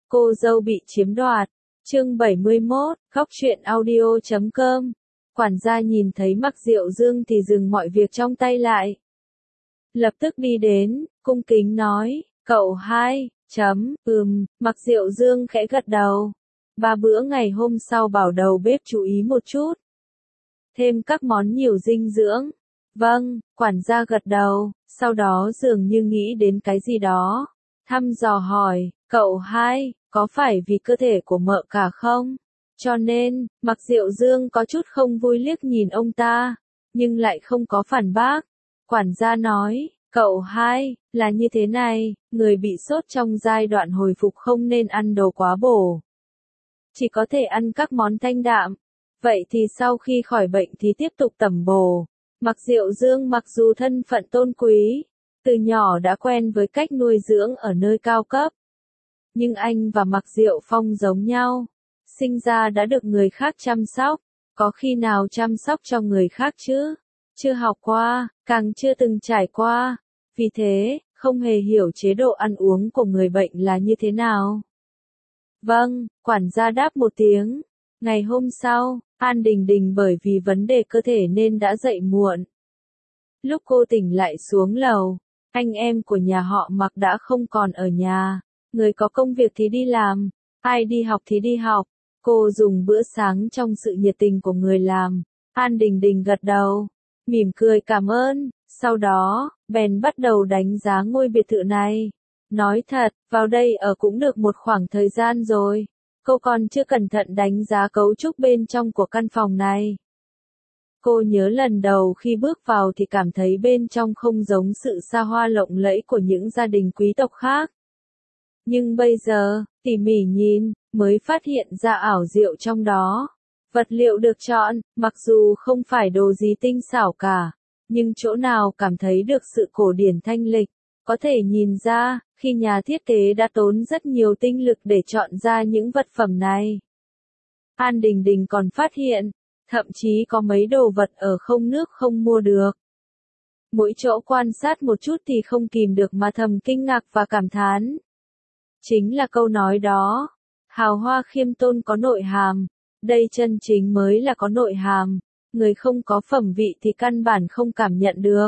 Cô dâu bị chiếm đoạt. Chương 71, khóc chuyện audio.com. Quản gia nhìn thấy Mạc Diệu Dương thì dừng mọi việc trong tay lại. Lập tức đi đến, cung kính nói, cậu hai, Mạc Diệu Dương khẽ gật đầu. 3 bữa ngày hôm sau bảo đầu bếp chú ý một chút. Thêm các món nhiều dinh dưỡng. Vâng, quản gia gật đầu, sau đó dường như nghĩ đến cái gì đó. Thăm dò hỏi, cậu hai, có phải vì cơ thể của mợ cả không? Cho nên, Mạc Diệu Dương có chút không vui liếc nhìn ông ta, nhưng lại không có phản bác. Quản gia nói, cậu hai, là như thế này, người bị sốt trong giai đoạn hồi phục không nên ăn đồ quá bổ. Chỉ có thể ăn các món thanh đạm. Vậy thì sau khi khỏi bệnh thì tiếp tục tẩm bổ. Mạc Diệu Dương mặc dù thân phận tôn quý, từ nhỏ đã quen với cách nuôi dưỡng ở nơi cao cấp. Nhưng anh và Mạc Diệu Phong giống nhau. Sinh ra đã được người khác chăm sóc. Có khi nào chăm sóc cho người khác chứ? Chưa học qua, càng chưa từng trải qua. Vì thế, không hề hiểu chế độ ăn uống của người bệnh là như thế nào. Vâng, quản gia đáp một tiếng. Ngày hôm sau, An Đình Đình bởi vì vấn đề cơ thể nên đã dậy muộn. Lúc cô tỉnh lại xuống lầu, anh em của nhà họ Mạc đã không còn ở nhà. Người có công việc thì đi làm, ai đi học thì đi học. Cô dùng bữa sáng trong sự nhiệt tình của người làm. An Đình Đình gật đầu, mỉm cười cảm ơn, sau đó, bèn bắt đầu đánh giá ngôi biệt thự này. Nói thật, vào đây ở cũng được một khoảng thời gian rồi. Cô còn chưa cẩn thận đánh giá cấu trúc bên trong của căn phòng này. Cô nhớ lần đầu khi bước vào thì cảm thấy bên trong không giống sự xa hoa lộng lẫy của những gia đình quý tộc khác. Nhưng bây giờ, tỉ mỉ nhìn, mới phát hiện ra ảo diệu trong đó. Vật liệu được chọn, mặc dù không phải đồ gì tinh xảo cả, nhưng chỗ nào cảm thấy được sự cổ điển thanh lịch. Có thể nhìn ra, khi nhà thiết kế đã tốn rất nhiều tinh lực để chọn ra những vật phẩm này. An Đình Đình còn phát hiện, thậm chí có mấy đồ vật ở không nước không mua được. Mỗi chỗ quan sát một chút thì không kìm được mà thầm kinh ngạc và cảm thán. Chính là câu nói đó, hào hoa khiêm tôn có nội hàm, đây chân chính mới là có nội hàm, người không có phẩm vị thì căn bản không cảm nhận được.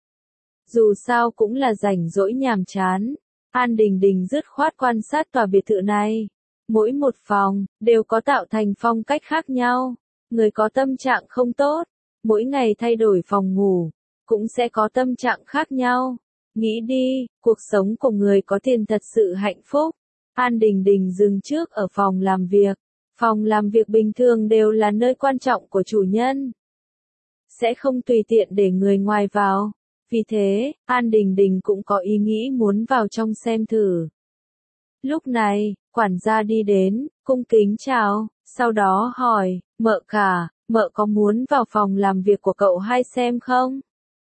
Dù sao cũng là rảnh rỗi nhàm chán, An Đình Đình dứt khoát quan sát tòa biệt thự này. Mỗi một phòng, đều có tạo thành phong cách khác nhau. Người có tâm trạng không tốt, mỗi ngày thay đổi phòng ngủ, cũng sẽ có tâm trạng khác nhau. Nghĩ đi, cuộc sống của người có tiền thật sự hạnh phúc. An Đình Đình dừng trước ở phòng làm việc. Phòng làm việc bình thường đều là nơi quan trọng của chủ nhân. Sẽ không tùy tiện để người ngoài vào. Vì thế, An Đình Đình cũng có ý nghĩ muốn vào trong xem thử. Lúc này, quản gia đi đến, cung kính chào, sau đó hỏi, mợ cả, mợ có muốn vào phòng làm việc của cậu hai xem không?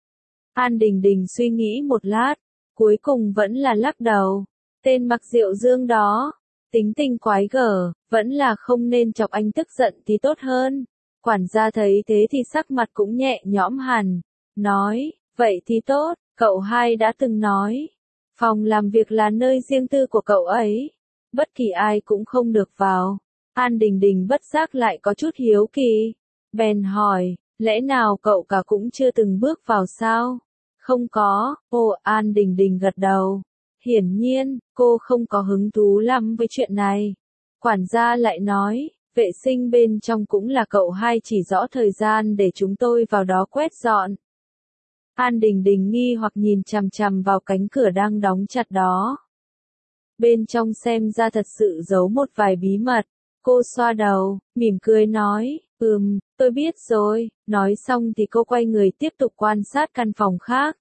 An Đình Đình suy nghĩ một lát, cuối cùng vẫn là lắc đầu. Tên Mạc Diệu Dương đó, tính tình quái gở, vẫn là không nên chọc anh tức giận thì tốt hơn. Quản gia thấy thế thì sắc mặt cũng nhẹ nhõm hẳn, nói, vậy thì tốt, cậu hai đã từng nói. Phòng làm việc là nơi riêng tư của cậu ấy. Bất kỳ ai cũng không được vào. An Đình Đình bất giác lại có chút hiếu kỳ. Bèn hỏi, lẽ nào cậu cả cũng chưa từng bước vào sao? Không có, An Đình Đình gật đầu. Hiển nhiên, cô không có hứng thú lắm với chuyện này. Quản gia lại nói, vệ sinh bên trong cũng là cậu hai chỉ rõ thời gian để chúng tôi vào đó quét dọn. An Đình Đình nghi hoặc nhìn chằm chằm vào cánh cửa đang đóng chặt đó. Bên trong xem ra thật sự giấu một vài bí mật. Cô xoa đầu, mỉm cười nói, tôi biết rồi. Nói xong thì cô quay người tiếp tục quan sát căn phòng khác.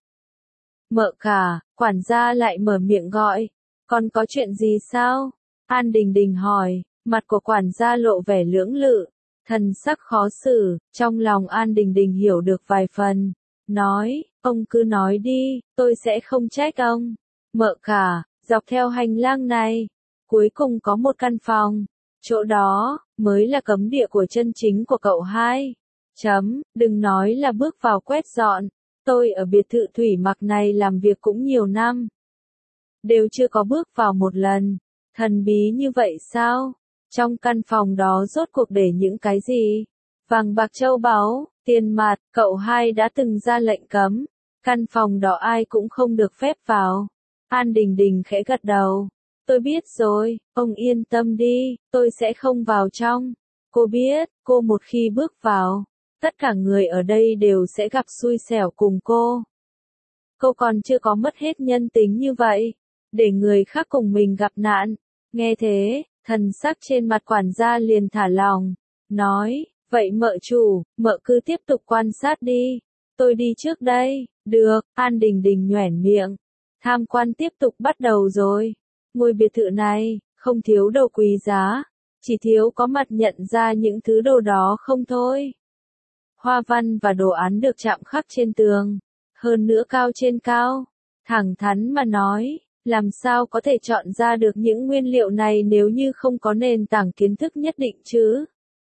Mợ cả, quản gia lại mở miệng gọi. Còn có chuyện gì sao? An Đình Đình hỏi, mặt của quản gia lộ vẻ lưỡng lự, thần sắc khó xử, trong lòng An Đình Đình hiểu được vài phần. Nói, ông cứ nói đi, tôi sẽ không trách ông. Mợ cả, dọc theo hành lang này, cuối cùng có một căn phòng. Chỗ đó, mới là cấm địa của chân chính của cậu hai. Đừng nói là bước vào quét dọn. Tôi ở biệt thự Thủy Mặc này làm việc cũng nhiều năm. Đều chưa có bước vào một lần. Thần bí như vậy sao? Trong căn phòng đó rốt cuộc để những cái gì? Vàng bạc châu báu, tiền mặt, cậu hai đã từng ra lệnh cấm. Căn phòng đó ai cũng không được phép vào. An Đình Đình khẽ gật đầu. Tôi biết rồi, ông yên tâm đi, tôi sẽ không vào trong. Cô biết, cô một khi bước vào, tất cả người ở đây đều sẽ gặp xui xẻo cùng cô. Cô còn chưa có mất hết nhân tính như vậy, để người khác cùng mình gặp nạn. Nghe thế, thần sắc trên mặt quản gia liền thả lỏng, nói, vậy mợ chủ, mợ cứ tiếp tục quan sát đi, tôi đi trước đây. Được, An Đình Đình nhoẻn miệng. Tham quan tiếp tục bắt đầu rồi. Ngôi biệt thự này, không thiếu đồ quý giá, chỉ thiếu có mặt nhận ra những thứ đồ đó không thôi. Hoa văn và đồ án được chạm khắc trên tường, hơn nữa cao trên cao. Thẳng thắn mà nói, làm sao có thể chọn ra được những nguyên liệu này nếu như không có nền tảng kiến thức nhất định chứ?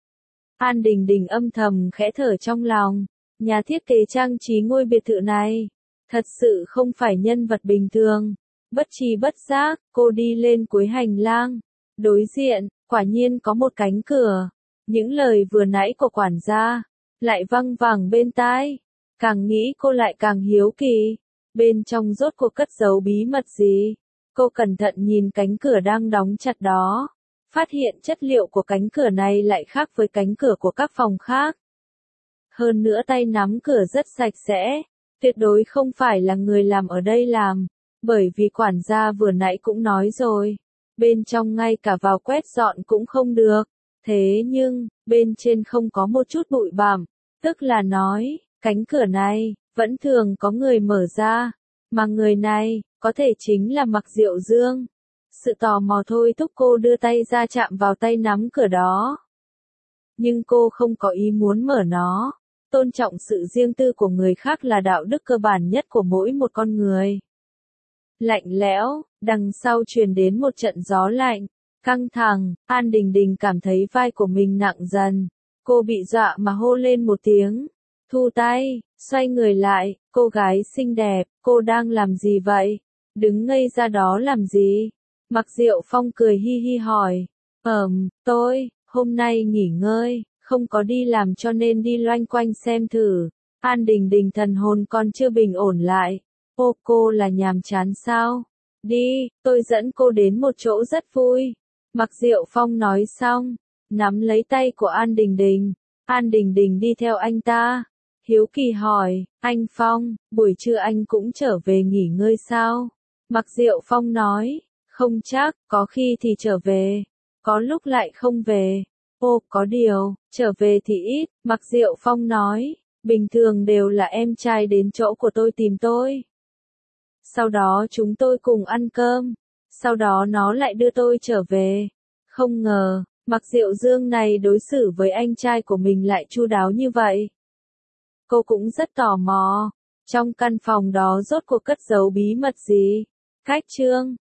An Đình Đình âm thầm khẽ thở trong lòng, nhà thiết kế trang trí ngôi biệt thự này, thật sự không phải nhân vật bình thường. Bất tri bất giác, cô đi lên cuối hành lang. Đối diện, quả nhiên có một cánh cửa. Những lời vừa nãy của quản gia lại văng vẳng bên tai. Càng nghĩ cô lại càng hiếu kỳ. Bên trong rốt cuộc cất giấu bí mật gì? Cô cẩn thận nhìn cánh cửa đang đóng chặt đó. Phát hiện chất liệu của cánh cửa này lại khác với cánh cửa của các phòng khác. Hơn nữa tay nắm cửa rất sạch sẽ. Tuyệt đối không phải là người làm ở đây làm. Bởi vì quản gia vừa nãy cũng nói rồi. Bên trong ngay cả vào quét dọn cũng không được. Thế nhưng, bên trên không có một chút bụi bặm. Tức là nói, cánh cửa này, vẫn thường có người mở ra. Mà người này, có thể chính là Mặc Diệu Dương. Sự tò mò thôi thúc cô đưa tay ra chạm vào tay nắm cửa đó. Nhưng cô không có ý muốn mở nó. Tôn trọng sự riêng tư của người khác là đạo đức cơ bản nhất của mỗi một con người. Lạnh lẽo, đằng sau truyền đến một trận gió lạnh, căng thẳng. An Đình Đình cảm thấy vai của mình nặng dần. Cô bị dọa mà hô lên một tiếng. Thu tay, xoay người lại, cô gái xinh đẹp, cô đang làm gì vậy? Đứng ngây ra đó làm gì? Mặc Diệu Phong cười hi hi hỏi. Tôi, hôm nay nghỉ ngơi, không có đi làm cho nên đi loanh quanh xem thử. An Đình Đình thần hồn còn chưa bình ổn lại. Ô, cô là nhàm chán sao? Đi, tôi dẫn cô đến một chỗ rất vui. Mặc Diệu Phong nói xong, nắm lấy tay của An Đình Đình. An Đình Đình đi theo anh ta. Hiếu kỳ hỏi, anh Phong, buổi trưa anh cũng trở về nghỉ ngơi sao? Mặc Diệu Phong nói, không chắc, có khi thì trở về, có lúc lại không về. Ô, có điều, trở về thì ít. Mặc Diệu Phong nói, bình thường đều là em trai đến chỗ của tôi tìm tôi. Sau đó chúng tôi cùng ăn cơm. Sau đó nó lại đưa tôi trở về. Không ngờ, Mặc Diệu Dương này đối xử với anh trai của mình lại chu đáo như vậy. Cô cũng rất tò mò. Trong căn phòng đó rốt cuộc cất giấu bí mật gì? Khách trương.